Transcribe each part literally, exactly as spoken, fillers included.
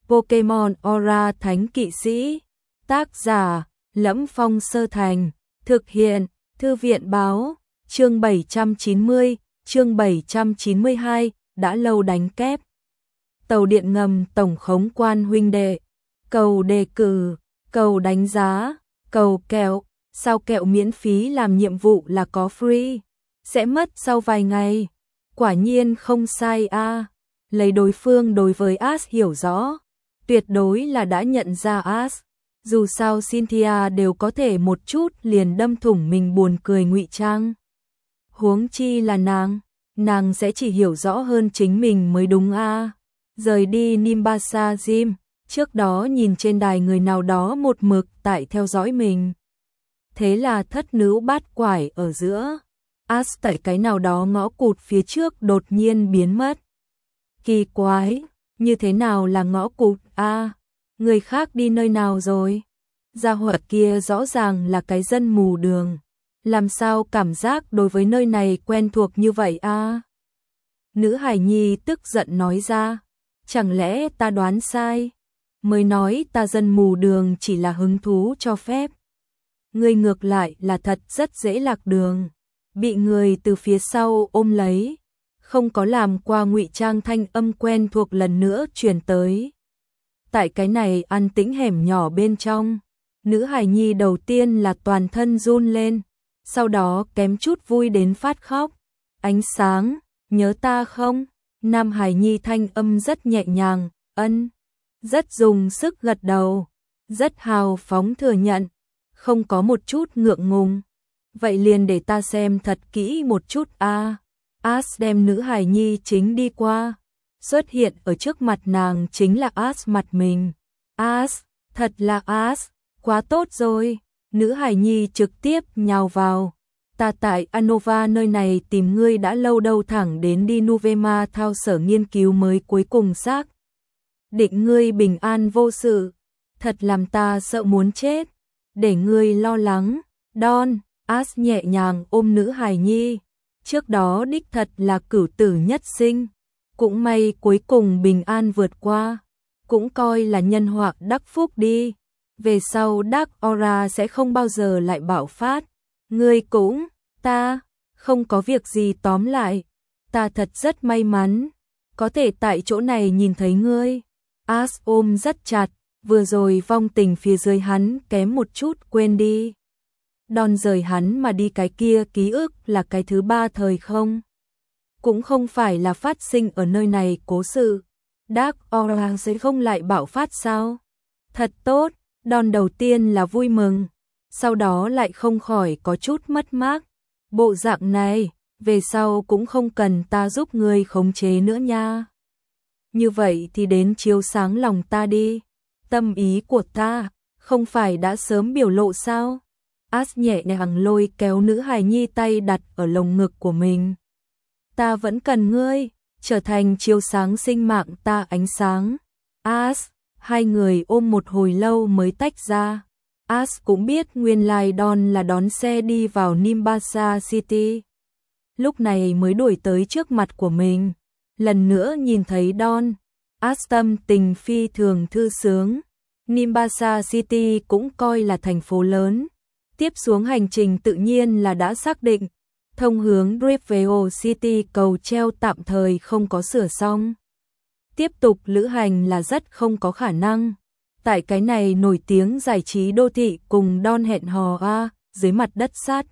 Pokemon Aura Thánh Kỵ Sĩ. Tác giả: Lẫm Phong Sơ Thành. Thực hiện: Thư viện báo. Chương bảy trăm chín mươi, chương bảy trăm chín mươi hai, đã lâu đánh kép. Tàu điện ngầm tổng khống quan huynh đệ. Cầu đề cử, cầu đánh giá, cầu kẹo. Sao kẹo miễn phí làm nhiệm vụ là có free? Sẽ mất sau vài ngày. Quả nhiên không sai a. À. Lấy đối phương đối với Ash hiểu rõ, tuyệt đối là đã nhận ra Ash. Dù sao Cynthia đều có thể một chút liền đâm thủng mình buồn cười ngụy trang. Huống chi là nàng, nàng sẽ chỉ hiểu rõ hơn chính mình mới đúng a. À. Rời đi Nimbasa Gym, trước đó nhìn trên đài người nào đó một mực tại theo dõi mình. Thế là thất nữ bát quải ở giữa. Ash tại cái nào đó ngõ cụt phía trước đột nhiên biến mất. Kỳ quái, như thế nào là ngõ cụt a? À, người khác đi nơi nào rồi? Gia hỏa kia rõ ràng là cái dân mù đường. Làm sao cảm giác đối với nơi này quen thuộc như vậy a? À? Nữ Hải Nhi tức giận nói ra. Chẳng lẽ ta đoán sai? Mới nói ta dân mù đường chỉ là hứng thú cho phép. Người ngược lại là thật rất dễ lạc đường. Bị người từ phía sau ôm lấy. Không có làm qua ngụy trang thanh âm quen thuộc lần nữa truyền tới. Tại cái này an tĩnh hẻm nhỏ bên trong, nữ Hải Nhi đầu tiên là toàn thân run lên, sau đó kém chút vui đến phát khóc. Ánh sáng, nhớ ta không? Nam Hải Nhi thanh âm rất nhẹ nhàng, ân, rất dùng sức gật đầu, rất hào phóng thừa nhận, không có một chút ngượng ngùng. Vậy liền để ta xem thật kỹ một chút a. À. Ash đem nữ Hải Nhi chính đi qua, xuất hiện ở trước mặt nàng chính là Ash mặt mình. Ash, thật là Ash, quá tốt rồi. Nữ Hải Nhi trực tiếp nhào vào. Ta tại Anova nơi này tìm ngươi đã lâu đâu, thẳng đến đi Nuvema thao sở nghiên cứu mới cuối cùng xác định ngươi bình an vô sự. Thật làm ta sợ muốn chết. Để ngươi lo lắng. Don, Ash nhẹ nhàng ôm nữ Hải Nhi. Trước đó đích thật là cửu tử nhất sinh, cũng may cuối cùng bình an vượt qua, cũng coi là nhân họa đắc phúc đi. Về sau Dark Aura sẽ không bao giờ lại bạo phát. Ngươi cũng, ta, không có việc gì, tóm lại, ta thật rất may mắn, có thể tại chỗ này nhìn thấy ngươi. Ash ôm rất chặt, vừa rồi vong tình phía dưới hắn kém một chút quên đi. Đòn rời hắn mà đi cái kia ký ức là cái thứ ba thời không. Cũng không phải là phát sinh ở nơi này cố sự. Dark Aura sẽ không lại bạo phát sao? Thật tốt, đòn đầu tiên là vui mừng, sau đó lại không khỏi có chút mất mát. Bộ dạng này, về sau cũng không cần ta giúp người khống chế nữa nha. Như vậy thì đến chiếu sáng lòng ta đi. Tâm ý của ta, không phải đã sớm biểu lộ sao? Ash nhẹ nhàng lôi kéo nữ Hải Nhi tay đặt ở lồng ngực của mình. Ta vẫn cần ngươi, trở thành chiếu sáng sinh mạng ta ánh sáng. Ash, hai người ôm một hồi lâu mới tách ra. Ash cũng biết nguyên lai Don là đón xe đi vào Nimbasa City. Lúc này mới đuổi tới trước mặt của mình. Lần nữa nhìn thấy Don, Ash tâm tình phi thường thư sướng. Nimbasa City cũng coi là thành phố lớn. Tiếp xuống hành trình tự nhiên là đã xác định, thông hướng Riverdale City cầu treo tạm thời không có sửa xong. Tiếp tục lữ hành là rất không có khả năng. Tại cái này nổi tiếng giải trí đô thị cùng Don hẹn hò a dưới mặt đất sắt.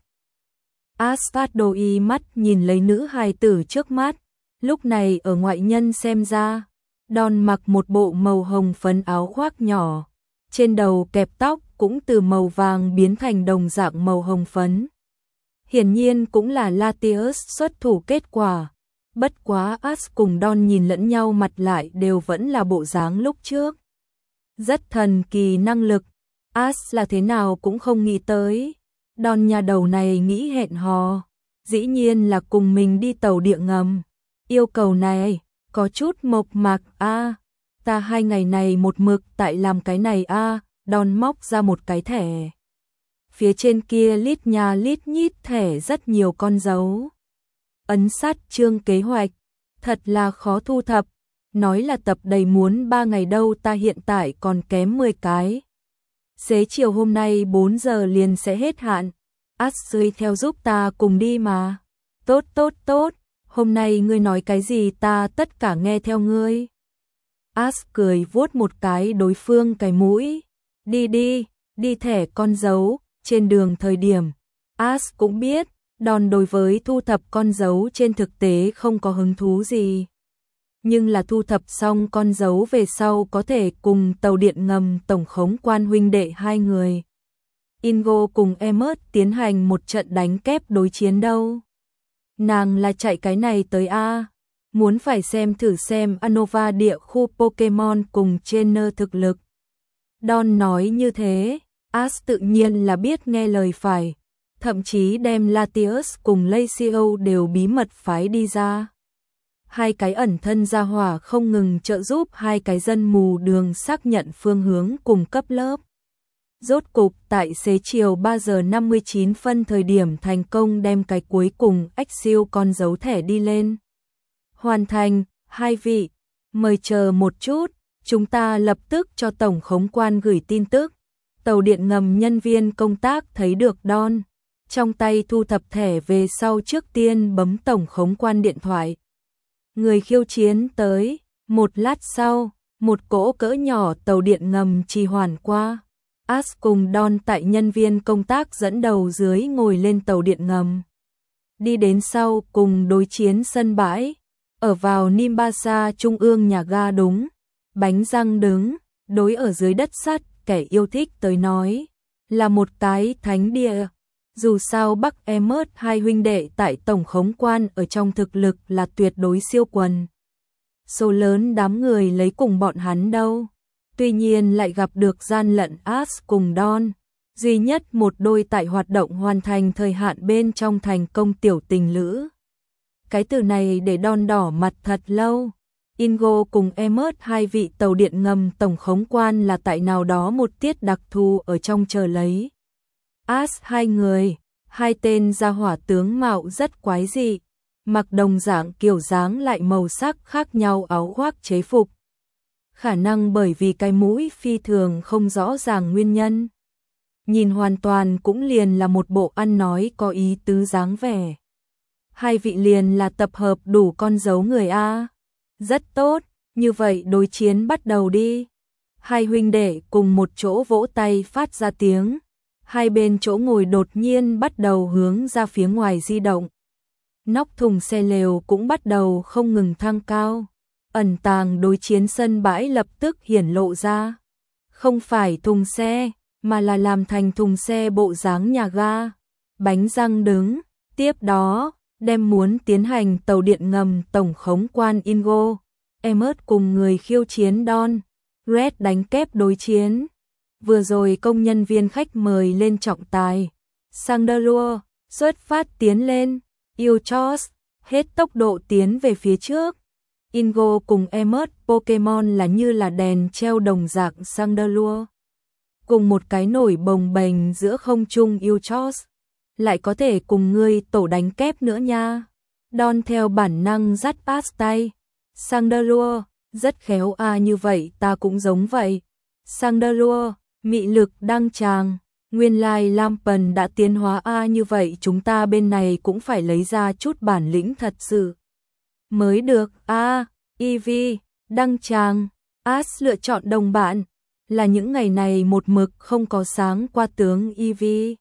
Asphalt đôi mắt nhìn lấy nữ hài tử trước mắt, lúc này ở ngoại nhân xem ra, Don mặc một bộ màu hồng phấn áo khoác nhỏ, trên đầu kẹp tóc cũng từ màu vàng biến thành đồng dạng màu hồng phấn. Hiển nhiên cũng là Latius xuất thủ kết quả. Bất quá Ash cùng Don nhìn lẫn nhau mặt lại đều vẫn là bộ dáng lúc trước. Rất thần kỳ năng lực. Ash là thế nào cũng không nghĩ tới. Don nhà đầu này nghĩ hẹn hò. Dĩ nhiên là cùng mình đi tàu điện ngầm. Yêu cầu này, có chút mộc mạc a. À, ta hai ngày này một mực tại làm cái này a. À, Don móc ra một cái thẻ. Phía trên kia lít nhà lít nhít thẻ rất nhiều con dấu. Ấn sát chương kế hoạch, thật là khó thu thập. nói là tập đầy muốn ba ngày đâu, ta hiện tại còn kém mười cái. Xế chiều hôm nay bốn giờ liền sẽ hết hạn. Ashley theo giúp ta cùng đi mà. Tốt tốt tốt, hôm nay ngươi nói cái gì ta tất cả nghe theo ngươi. Ash cười vuốt một cái đối phương cái mũi. Đi đi, đi thẻ con dấu. Trên đường thời điểm, Ash cũng biết, Don đối với thu thập con dấu trên thực tế không có hứng thú gì. Nhưng là thu thập xong con dấu về sau có thể cùng tàu điện ngầm tổng khống quan huynh đệ hai người. Ingo cùng Emmett tiến hành một trận đánh kép đối chiến đâu. Nàng là chạy cái này tới A. Muốn phải xem thử xem Unova địa khu Pokemon cùng trainer thực lực. Don nói như thế, Ash tự nhiên là biết nghe lời phải. Thậm chí đem Latios cùng Lacio đều bí mật phái đi ra. Hai cái ẩn thân gia hỏa không ngừng trợ giúp hai cái dân mù đường xác nhận phương hướng cùng cấp lớp. Rốt cục tại xế chiều ba giờ năm mươi chín phân thời điểm thành công đem cái cuối cùng Exil con dấu thẻ đi lên. Hoàn thành, hai vị, mời chờ một chút, chúng ta lập tức cho tổng khống quan gửi tin tức. Tàu điện ngầm nhân viên công tác thấy được Don trong tay thu thập thẻ về sau trước tiên bấm tổng khống quan điện thoại. Người khiêu chiến tới, một lát sau, một cỗ cỡ nhỏ tàu điện ngầm trì hoãn qua. Ash cùng Don tại nhân viên công tác dẫn đầu dưới ngồi lên tàu điện ngầm. Đi đến sau cùng đối chiến sân bãi, ở vào Nimbasa trung ương nhà ga đúng. Bánh răng đứng, đối ở dưới đất sắt, kẻ yêu thích tới nói, là một cái thánh địa. Dù sao Bắc Emmett hai huynh đệ tại tổng khống quan ở trong thực lực là tuyệt đối siêu quần. Số lớn đám người lấy cùng bọn hắn đâu. Tuy nhiên lại gặp được gian lận Ash cùng Don. Duy nhất một đôi tại hoạt động hoàn thành thời hạn bên trong thành công tiểu tình lữ. Cái từ này để Don đỏ mặt thật lâu. Ingo cùng Emmett hai vị tàu điện ngầm tổng khống quan là tại nào đó một tiết đặc thù ở trong chờ lấy. Ash hai người, hai tên gia hỏa tướng mạo rất quái dị, mặc đồng dạng kiểu dáng lại màu sắc khác nhau áo khoác chế phục. Khả năng bởi vì cái mũi phi thường không rõ ràng nguyên nhân. Nhìn hoàn toàn cũng liền là một bộ ăn nói có ý tứ dáng vẻ. Hai vị liền là tập hợp đủ con dấu người A. Rất tốt, như vậy đối chiến bắt đầu đi. Hai huynh đệ cùng một chỗ vỗ tay phát ra tiếng. Hai bên chỗ ngồi đột nhiên bắt đầu hướng ra phía ngoài di động. Nóc thùng xe lều cũng bắt đầu không ngừng thăng cao. Ẩn tàng đối chiến sân bãi lập tức hiển lộ ra. Không phải thùng xe, mà là làm thành thùng xe bộ dáng nhà ga. Bánh răng đứng, tiếp đó, đem muốn tiến hành tàu điện ngầm tổng khống quan Ingo, Emmett cùng người khiêu chiến Don, Red đánh kép đối chiến. Vừa rồi công nhân viên khách mời lên trọng tài. Sandalua, xuất phát tiến lên. Ilchos, hết tốc độ tiến về phía trước. Ingo cùng Emmett Pokemon là như là đèn treo đồng dạng Sandalua. Cùng một cái nổi bồng bềnh giữa không trung Ilchos. Lại có thể cùng ngươi tổ đánh kép nữa nha. Don theo bản năng dắt pass tay. Sandalua, rất khéo à, như vậy ta cũng giống vậy. Sandalua, mị lực đăng tràng. Nguyên lai Lampen đã tiến hóa a à, như vậy chúng ta bên này cũng phải lấy ra chút bản lĩnh thật sự. Mới được a à, Eevee, đăng tràng. Ash lựa chọn đồng bạn. Là những ngày này một mực không có sáng qua tướng Eevee.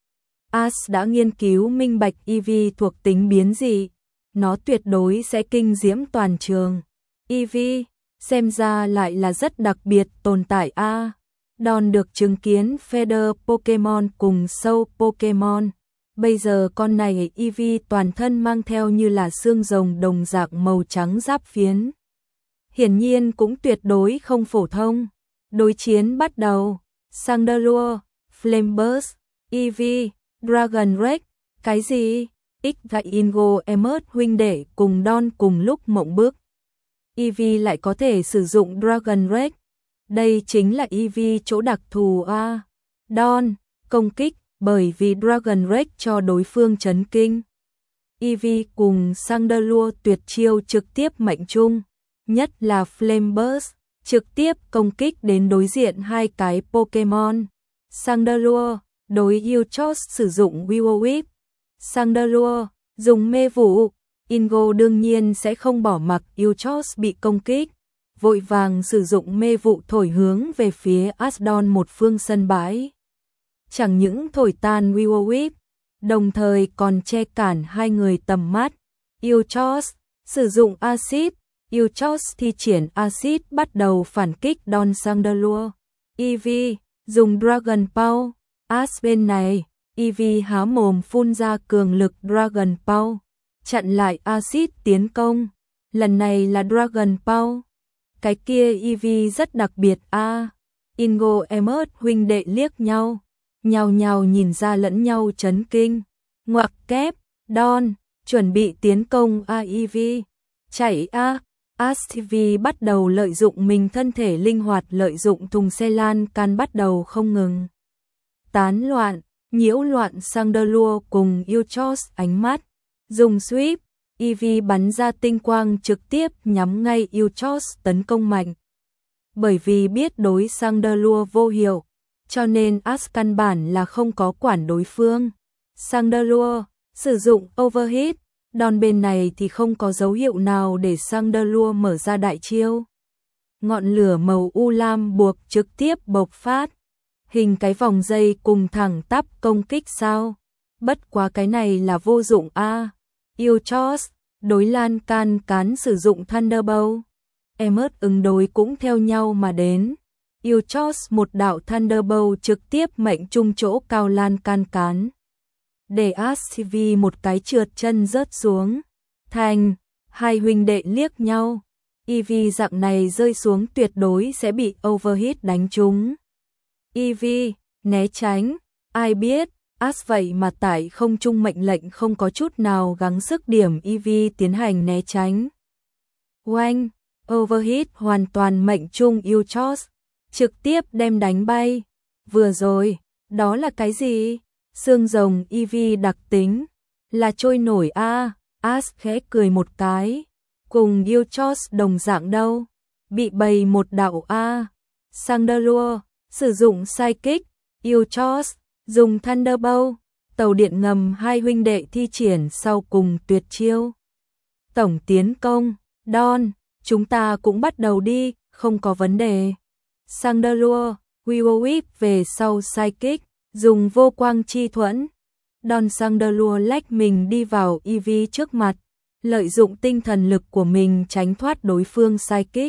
Ash đã nghiên cứu minh bạch Eevee thuộc tính biến dị. Nó tuyệt đối sẽ kinh diễm toàn trường. Eevee, xem ra lại là rất đặc biệt tồn tại a. À. Don được chứng kiến Feather Pokemon cùng Soul Pokemon. Bây giờ con này Eevee toàn thân mang theo như là xương rồng đồng dạng màu trắng giáp phiến. Hiển nhiên cũng tuyệt đối không phổ thông. Đối chiến bắt đầu. Sandalua, Flameburst, Eevee, Dragon Rex, cái gì? X và Ingo Emmett huynh đệ cùng Don cùng lúc mộng bước. Eevee lại có thể sử dụng Dragon Rex. Đây chính là Eevee chỗ đặc thù a. À. Don, công kích, bởi vì Dragon Rex cho đối phương chấn kinh. Eevee cùng Sandalua tuyệt chiêu trực tiếp mệnh trung. nhất là Flame Burst, trực tiếp công kích đến đối diện hai cái Pokemon. Chandelure, đối Yuchos sử dụng Will Whip. Chandelure, dùng mê vụ. Ingo đương nhiên sẽ không bỏ mặc Yuchos bị công kích, vội vàng sử dụng mê vụ thổi hướng về phía Asdon một phương sân bãi. Chẳng những thổi tan Will Whip, đồng thời còn che cản hai người tầm mắt. Yuchos, sử dụng axit. Yuchos thi triển axit bắt đầu phản kích Don Chandelure. Eevee, dùng Dragon Pulse. As bên này, Eevee há mồm phun ra cường lực Dragon Pulse, chặn lại axit tiến công. Lần này là Dragon Pulse. Cái kia Eevee rất đặc biệt a. À, Ingo Emmett huynh đệ liếc nhau, nhào nhào nhìn ra lẫn nhau chấn kinh. Ngoặc kép, Don, chuẩn bị tiến công a Eevee. Chạy a. Eevee bắt đầu lợi dụng mình thân thể linh hoạt, lợi dụng thùng xe lan can bắt đầu không ngừng tán loạn, nhiễu loạn Chandelure cùng Yuchos ánh mắt. Dùng sweep, Eevee bắn ra tinh quang trực tiếp nhắm ngay Yuchos tấn công mạnh. Bởi vì biết đối Chandelure vô hiệu, cho nên Ash căn bản là không có quản đối phương. Chandelure sử dụng overhit, đòn bên này thì không có dấu hiệu nào để Chandelure mở ra đại chiêu. Ngọn lửa màu u lam buộc trực tiếp bộc phát, hình cái vòng dây cùng thẳng tắp công kích sao. Bất quá cái này là vô dụng a. À, Yuchos, đối lan can cán sử dụng Thunderbolt. Emmett ứng đối cũng theo nhau mà đến. Yuchos một đạo Thunderbolt trực tiếp mệnh trung chỗ cao lan can cán, để Eevee một cái trượt chân rớt xuống. Thành, hai huynh đệ liếc nhau. Eevee dạng này rơi xuống tuyệt đối sẽ bị overhit đánh trúng. Eevee, né tránh, ai biết, Ash vậy mà tại không trung mệnh lệnh không có chút nào gắng sức điểm Eevee tiến hành né tránh. Oanh, overhit hoàn toàn mệnh trung Yuchos, trực tiếp đem đánh bay. Vừa rồi, đó là cái gì? Xương rồng Eevee đặc tính, là trôi nổi a. À, Ash khẽ cười một cái. Cùng Yuchos đồng dạng đâu, bị bầy một đạo a. À. Chandelure, sử dụng Psychic. Yuchos, dùng Thunderbolt. Tàu điện ngầm hai huynh đệ thi triển sau cùng tuyệt chiêu. Tổng tiến công, Don, chúng ta cũng bắt đầu đi, không có vấn đề. Chandelure, Will Whip về sau Psychic, dùng vô quang chi thuẫn. Don Chandelure lách mình đi vào Eevee trước mặt, lợi dụng tinh thần lực của mình tránh thoát đối phương Psychic.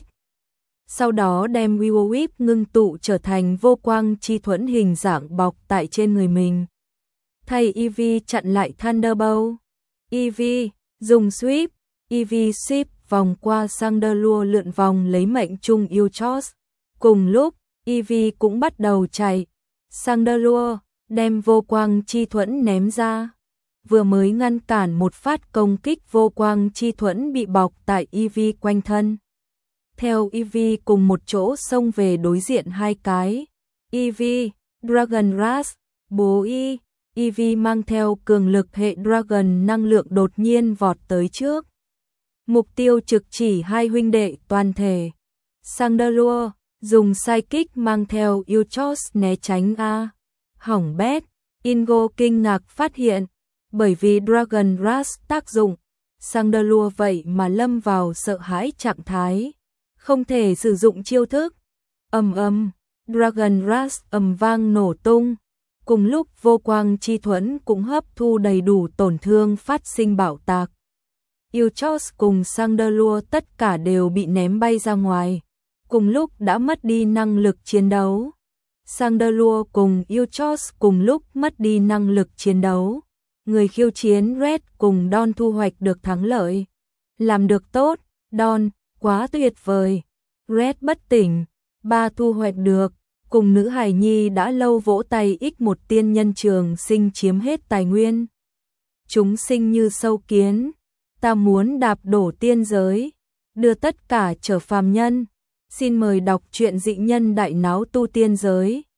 Sau đó đem Will Whip ngưng tụ trở thành vô quang chi thuẫn hình dạng bọc tại trên người mình. Thay Eevee chặn lại Thunderbolt. Eevee, dùng sweep. Eevee sweep vòng qua Chandelure lượn vòng lấy mệnh trung Yuchos. Cùng lúc, Eevee cũng bắt đầu chạy. Chandelure, đem vô quang chi thuẫn ném ra. Vừa mới ngăn cản một phát công kích, vô quang chi thuẫn bị bọc tại Eevee quanh thân. Theo Eevee cùng một chỗ xông về đối diện hai cái. Eevee, Dragon Rush, bố y. Eevee mang theo cường lực hệ Dragon năng lượng đột nhiên vọt tới trước. Mục tiêu trực chỉ hai huynh đệ toàn thể. Chandelure, dùng Psychic mang theo Yuchos né tránh a. Hỏng bét, Ingo kinh ngạc phát hiện, bởi vì Dragon Rush tác dụng, Chandelure vậy mà lâm vào sợ hãi trạng thái, không thể sử dụng chiêu thức. Ầm ầm, Dragon Rush ầm vang nổ tung, cùng lúc vô quang chi thuẫn cũng hấp thu đầy đủ tổn thương phát sinh bạo tạc. Yuchos cùng Chandelure tất cả đều bị ném bay ra ngoài, cùng lúc đã mất đi năng lực chiến đấu. Chandelure cùng Yuchos cùng lúc mất đi năng lực chiến đấu. Người khiêu chiến Red cùng Don thu hoạch được thắng lợi. Làm được tốt, Don, quá tuyệt vời. Red bất tỉnh, ba thu hoạch được. Cùng nữ hài nhi đã lâu vỗ tay ích một tiên nhân trường sinh chiếm hết tài nguyên. Chúng sinh như sâu kiến, ta muốn đạp đổ tiên giới, đưa tất cả trở phàm nhân. Xin mời đọc truyện Dị Nhân Đại Náo Tu Tiên Giới.